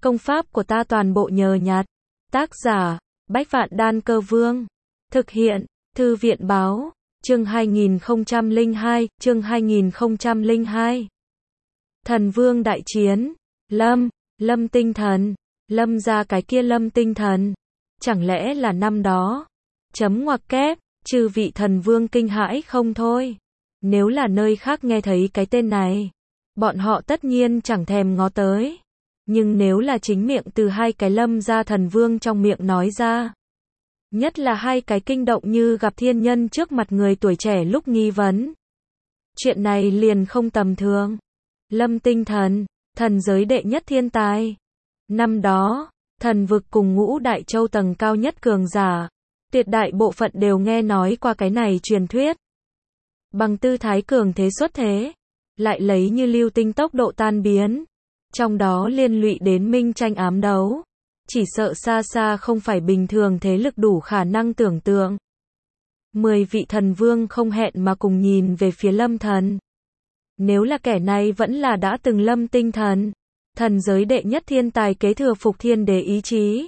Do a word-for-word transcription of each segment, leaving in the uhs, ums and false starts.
Công pháp của ta toàn bộ nhờ nhặt. Tác giả, Bách Vạn Đan Cơ Vương. Thực hiện, Thư viện Báo. Chương hai nghìn không trăm lẻ hai, chương hai nghìn không trăm lẻ hai. Thần Vương đại chiến. Lâm, Lâm tinh thần. Lâm ra cái kia Lâm tinh thần. Chẳng lẽ là năm đó? Chấm ngoặc kép, chư vị thần vương kinh hãi không thôi. Nếu là nơi khác nghe thấy cái tên này, bọn họ tất nhiên chẳng thèm ngó tới. Nhưng nếu là chính miệng từ hai cái Lâm gia thần vương trong miệng nói ra, nhất là hai cái kinh động như gặp thiên nhân trước mặt người tuổi trẻ lúc nghi vấn, chuyện này liền không tầm thường. Lâm tinh thần, thần giới đệ nhất thiên tài. Năm đó, thần vực cùng ngũ đại châu tầng cao nhất cường giả, tuyệt đại bộ phận đều nghe nói qua cái này truyền thuyết. Bằng tư thái cường thế xuất thế, lại lấy như lưu tinh tốc độ tan biến, trong đó liên lụy đến minh tranh ám đấu, chỉ sợ xa xa không phải bình thường thế lực đủ khả năng tưởng tượng. Mười vị thần vương không hẹn mà cùng nhìn về phía Lâm thần. Nếu là kẻ này vẫn là đã từng Lâm tinh thần, thần giới đệ nhất thiên tài kế thừa phục thiên đế ý chí,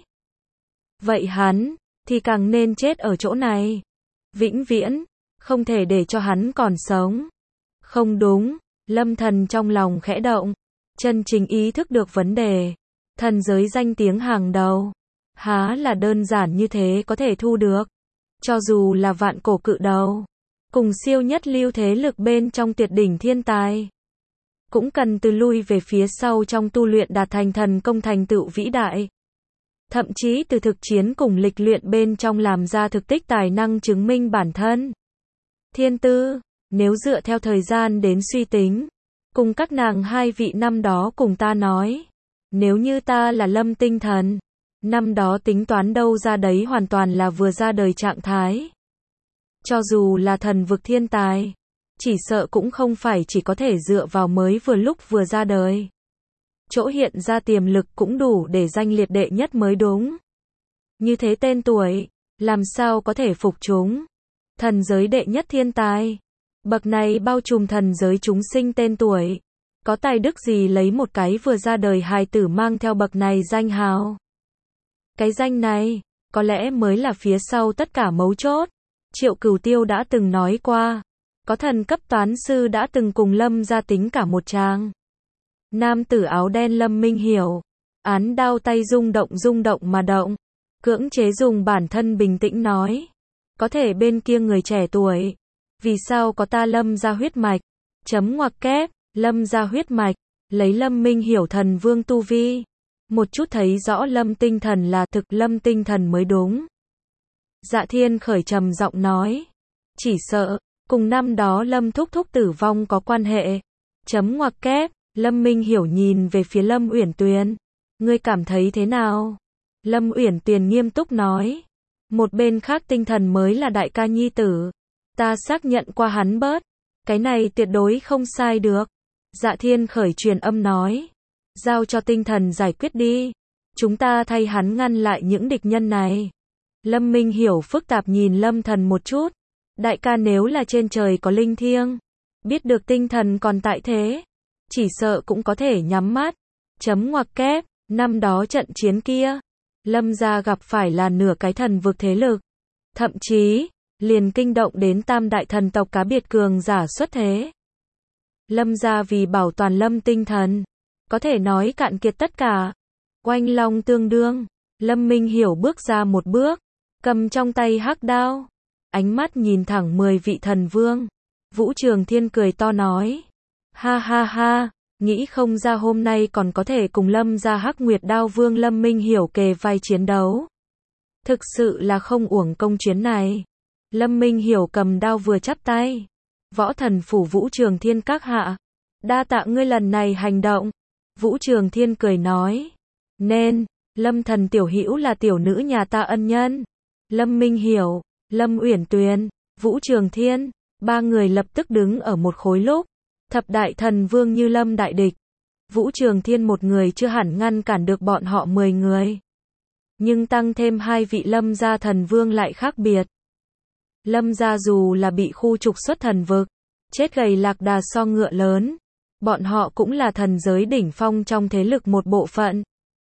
vậy hắn thì càng nên chết ở chỗ này, vĩnh viễn, không thể để cho hắn còn sống. Không đúng, Lâm thần trong lòng khẽ động, chân chính ý thức được vấn đề. Thần giới danh tiếng hàng đầu, há là đơn giản như thế có thể thu được. Cho dù là vạn cổ cự đầu, cùng siêu nhất lưu thế lực bên trong tuyệt đỉnh thiên tài, cũng cần từ lui về phía sau trong tu luyện đạt thành thần công thành tựu vĩ đại. Thậm chí từ thực chiến cùng lịch luyện bên trong làm ra thực tích tài năng chứng minh bản thân. Thiên tư, nếu dựa theo thời gian đến suy tính, cùng các nàng hai vị năm đó cùng ta nói, nếu như ta là Lâm tinh thần, năm đó tính toán đâu ra đấy hoàn toàn là vừa ra đời trạng thái. Cho dù là thần vực thiên tài, chỉ sợ cũng không phải chỉ có thể dựa vào mới vừa lúc vừa ra đời. Chỗ hiện ra tiềm lực cũng đủ để danh liệt đệ nhất mới đúng. Như thế tên tuổi, làm sao có thể phục chúng? Thần giới đệ nhất thiên tài, bậc này bao trùm thần giới chúng sinh tên tuổi, có tài đức gì lấy một cái vừa ra đời hài tử mang theo bậc này danh hào? Cái danh này, có lẽ mới là phía sau tất cả mấu chốt. Triệu Cửu Tiêu đã từng nói qua, có thần cấp toán sư đã từng cùng Lâm gia tính cả một tràng. Nam tử áo đen Lâm Minh Hiểu, án đao tay rung động rung động mà động, cưỡng chế dùng bản thân bình tĩnh nói, có thể bên kia người trẻ tuổi, vì sao có ta Lâm gia huyết mạch? Chấm ngoặc kép, Lâm gia huyết mạch, lấy Lâm Minh Hiểu thần vương tu vi, một chút thấy rõ Lâm tinh thần là thực Lâm tinh thần mới đúng. Dạ Thiên Khởi trầm giọng nói, chỉ sợ cùng năm đó Lâm thúc thúc tử vong có quan hệ. Chấm ngoặc kép, Lâm Minh Hiểu nhìn về phía Lâm Uyển Tuyền, ngươi cảm thấy thế nào? Lâm Uyển Tuyền nghiêm túc nói, một bên khác tinh thần mới là đại ca nhi tử, ta xác nhận qua hắn bớt, cái này tuyệt đối không sai được. Dạ Thiên Khởi truyền âm nói, giao cho tinh thần giải quyết đi, chúng ta thay hắn ngăn lại những địch nhân này. Lâm Minh Hiểu phức tạp nhìn Lâm thần một chút, đại ca nếu là trên trời có linh thiêng, biết được tinh thần còn tại thế, chỉ sợ cũng có thể nhắm mắt. Chấm ngoặc kép, năm đó trận chiến kia, Lâm gia gặp phải là nửa cái thần vực thế lực, thậm chí liền kinh động đến tam đại thần tộc cá biệt cường giả xuất thế. Lâm gia vì bảo toàn Lâm tinh thần, có thể nói cạn kiệt tất cả. Oanh long tương đương, Lâm Minh Hiểu bước ra một bước, cầm trong tay hắc đao, ánh mắt nhìn thẳng mười vị thần vương. Vũ Trường Thiên cười to nói, ha ha ha, nghĩ không ra hôm nay còn có thể cùng Lâm gia Hắc Nguyệt Đao Vương Lâm Minh Hiểu kề vai chiến đấu. Thực sự là không uổng công chuyến này. Lâm Minh Hiểu cầm đao vừa chắp tay, võ thần phủ Vũ Trường Thiên các hạ, đa tạ ngươi lần này hành động. Vũ Trường Thiên cười nói, nên, Lâm thần tiểu hữu là tiểu nữ nhà ta ân nhân. Lâm Minh Hiểu, Lâm Uyển Tuyền, Vũ Trường Thiên, ba người lập tức đứng ở một khối lúc. Thập đại thần vương như lâm đại địch, Vũ Trường Thiên một người chưa hẳn ngăn cản được bọn họ mười người. Nhưng tăng thêm hai vị Lâm gia thần vương lại khác biệt. Lâm gia dù là bị khu trục xuất thần vực, chết gầy lạc đà so ngựa lớn, bọn họ cũng là thần giới đỉnh phong trong thế lực một bộ phận.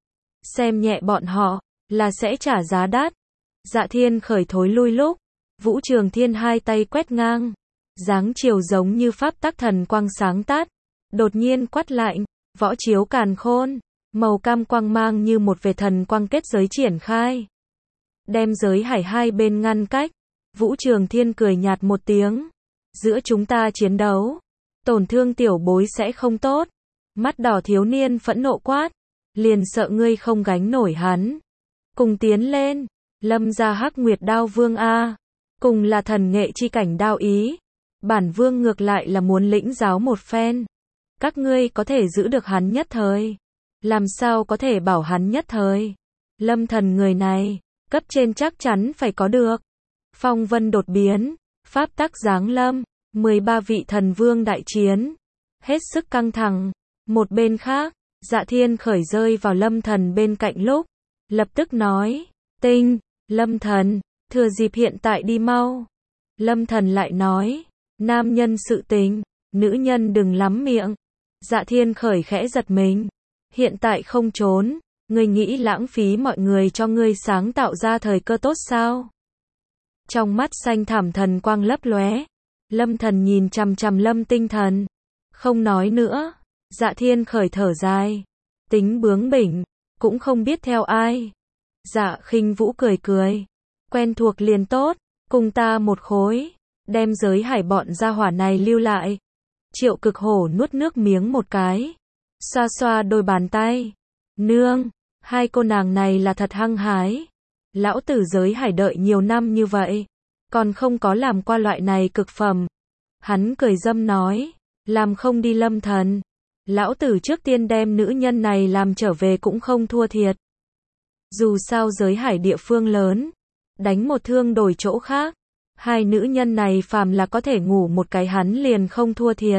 xem nhẹ bọn họ, là sẽ trả giá đắt. Dạ Thiên Khởi thối lui lúc, Vũ Trường Thiên hai tay quét ngang, dáng chiều giống như pháp tắc thần quang sáng tát, đột nhiên quát lạnh, võ chiếu càn khôn, màu cam quang mang như một vệt thần quang kết giới triển khai, đem giới hải hai bên ngăn cách. Vũ Trường Thiên cười nhạt một tiếng, giữa chúng ta chiến đấu, tổn thương tiểu bối sẽ không tốt. Mắt đỏ thiếu niên phẫn nộ quát, liền sợ ngươi không gánh nổi hắn. Cùng tiến lên, lâm gia Hắc Nguyệt Đao Vương a, cùng là thần nghệ chi cảnh đao ý, bản vương ngược lại là muốn lĩnh giáo một phen. Các ngươi có thể giữ được hắn nhất thời, làm sao có thể bảo hắn nhất thời. Lâm Thần người này, cấp trên chắc chắn phải có được. Phong vân đột biến, pháp tắc giáng lâm, mười ba vị thần vương đại chiến, hết sức căng thẳng. Một bên khác, Dạ Thiên Khởi rơi vào Lâm Thần bên cạnh lúc, lập tức nói, tinh, Lâm Thần, thừa dịp hiện tại đi mau. Lâm Thần lại nói, nam nhân sự tình, nữ nhân đừng lắm miệng. Dạ Thiên Khởi khẽ giật mình, hiện tại không trốn, ngươi nghĩ lãng phí mọi người cho ngươi sáng tạo ra thời cơ tốt sao? Trong mắt xanh thảm thần quang lấp lóe, Lâm Thần nhìn chằm chằm Lâm Tinh Thần, không nói nữa. Dạ Thiên Khởi thở dài, tính bướng bỉnh, cũng không biết theo ai. Dạ Khinh Vũ cười cười, quen thuộc liền tốt, cùng ta một khối, đem giới hải bọn gia hỏa này lưu lại. Triệu Cực Hổ nuốt nước miếng một cái, xoa xoa đôi bàn tay, nương, hai cô nàng này là thật hăng hái. Lão tử giới hải đợi nhiều năm như vậy, còn không có làm qua loại này cực phẩm. Hắn cười dâm nói, làm không đi Lâm Thần, lão tử trước tiên đem nữ nhân này làm trở về cũng không thua thiệt. Dù sao giới hải địa phương lớn, đánh một thương đổi chỗ khác, hai nữ nhân này phàm là có thể ngủ một cái hắn liền không thua thiệt.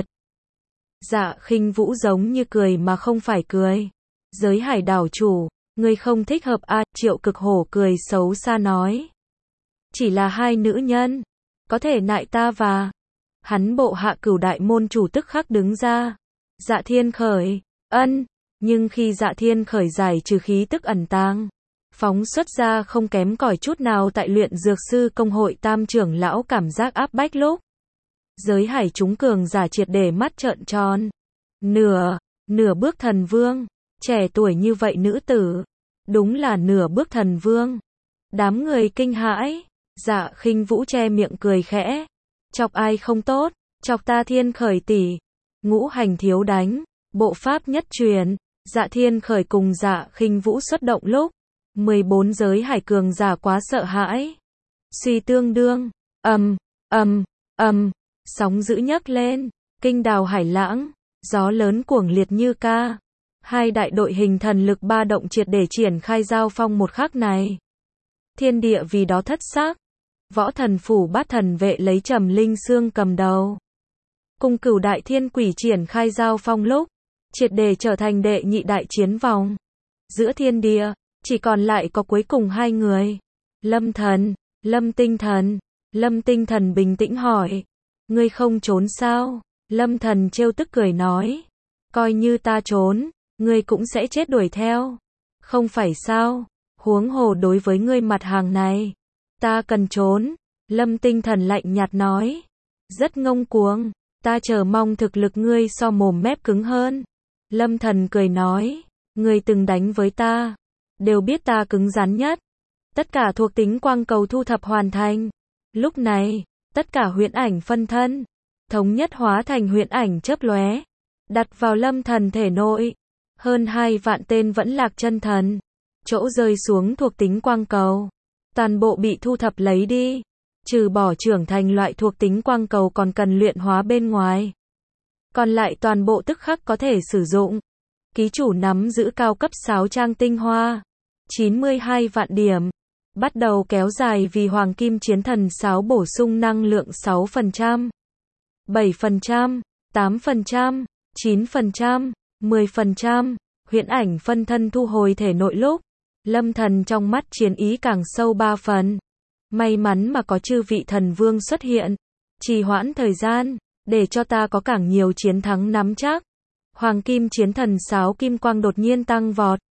Dạ Khinh Vũ giống như cười mà không phải cười. Giới hải đảo chủ, ngươi không thích hợp à? Triệu Cực Hổ cười xấu xa nói. Chỉ là hai nữ nhân, có thể nại ta và. Hắn bộ hạ Cửu đại môn chủ tức khắc đứng ra. Dạ Thiên Khởi, ân, nhưng khi Dạ Thiên Khởi giải trừ khí tức ẩn tàng, phóng xuất ra không kém cỏi chút nào tại luyện dược sư công hội tam trưởng lão cảm giác áp bách lúc. Giới hải chúng cường giả triệt để mắt trợn tròn. Nửa, nửa bước thần vương, trẻ tuổi như vậy nữ tử, đúng là nửa bước thần vương. Đám người kinh hãi, Dạ Khinh Vũ che miệng cười khẽ. Chọc ai không tốt, chọc ta Thiên Khởi tỷ. Ngũ hành thiếu đánh, bộ pháp nhất truyền, Dạ Thiên Khởi cùng Dạ Khinh Vũ xuất động lúc, mười bốn giới hải cường giả quá sợ hãi. Suy tương đương, ầm, ầm, ầm, sóng dữ nhấc lên, kinh đào hải lãng, gió lớn cuồng liệt như ca. Hai đại đội hình thần lực ba động triệt để triển khai giao phong một khắc này. Thiên địa vì đó thất sắc. Võ thần phủ bát thần vệ lấy Trầm Linh Xương cầm đầu, cùng Cửu đại thiên quỷ triển khai giao phong lúc, triệt để trở thành đệ nhị đại chiến vòng. Giữa thiên địa, chỉ còn lại có cuối cùng hai người. Lâm Thần, Lâm Tinh Thần. Lâm Tinh Thần bình tĩnh hỏi, ngươi không trốn sao? Lâm Thần trêu tức cười nói, coi như ta trốn, ngươi cũng sẽ chết đuổi theo. Không phải sao? Huống hồ đối với ngươi mặt hàng này, ta cần trốn. Lâm Tinh Thần lạnh nhạt nói, rất ngông cuồng, ta chờ mong thực lực ngươi so mồm mép cứng hơn. Lâm Thần cười nói, ngươi từng đánh với ta, đều biết ta cứng rắn nhất. Tất cả thuộc tính quang cầu thu thập hoàn thành. Lúc này, tất cả huyễn ảnh phân thân, thống nhất hóa thành huyễn ảnh chớp lóe, đặt vào Lâm Thần thể nội. Hơn hai vạn tên vẫn lạc chân thần, chỗ rơi xuống thuộc tính quang cầu, toàn bộ bị thu thập lấy đi. Trừ bỏ trưởng thành loại thuộc tính quang cầu còn cần luyện hóa bên ngoài, còn lại toàn bộ tức khắc có thể sử dụng. Ký chủ nắm giữ cao cấp sáu trang tinh hoa, chín mươi hai vạn điểm. Bắt đầu kéo dài vì Hoàng Kim Chiến Thần sáo bổ sung năng lượng sáu phần trăm, bảy phần trăm, tám phần trăm, chín phần trăm, mười phần trăm. Huyễn ảnh phân thân thu hồi thể nội lúc, Lâm Thần trong mắt chiến ý càng sâu ba phần. May mắn mà có chư vị thần vương xuất hiện, trì hoãn thời gian, để cho ta có càng nhiều chiến thắng nắm chắc. Hoàng Kim Chiến Thần sáo kim quang đột nhiên tăng vọt,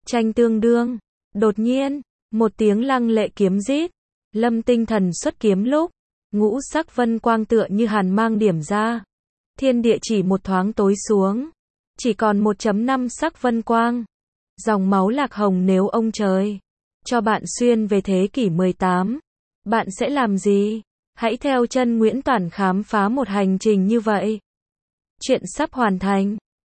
tranh tương đương. Đột nhiên, một tiếng lăng lệ kiếm rít. Lâm Tinh Thần xuất kiếm lúc, ngũ sắc vân quang tựa như hàn mang điểm ra. Thiên địa chỉ một thoáng tối xuống. Chỉ còn một chấm năm sắc vân quang. Dòng máu lạc hồng nếu ông trời cho bạn xuyên về thế kỷ mười tám, bạn sẽ làm gì? Hãy theo chân Nguyễn Toản khám phá một hành trình như vậy. Chuyện sắp hoàn thành.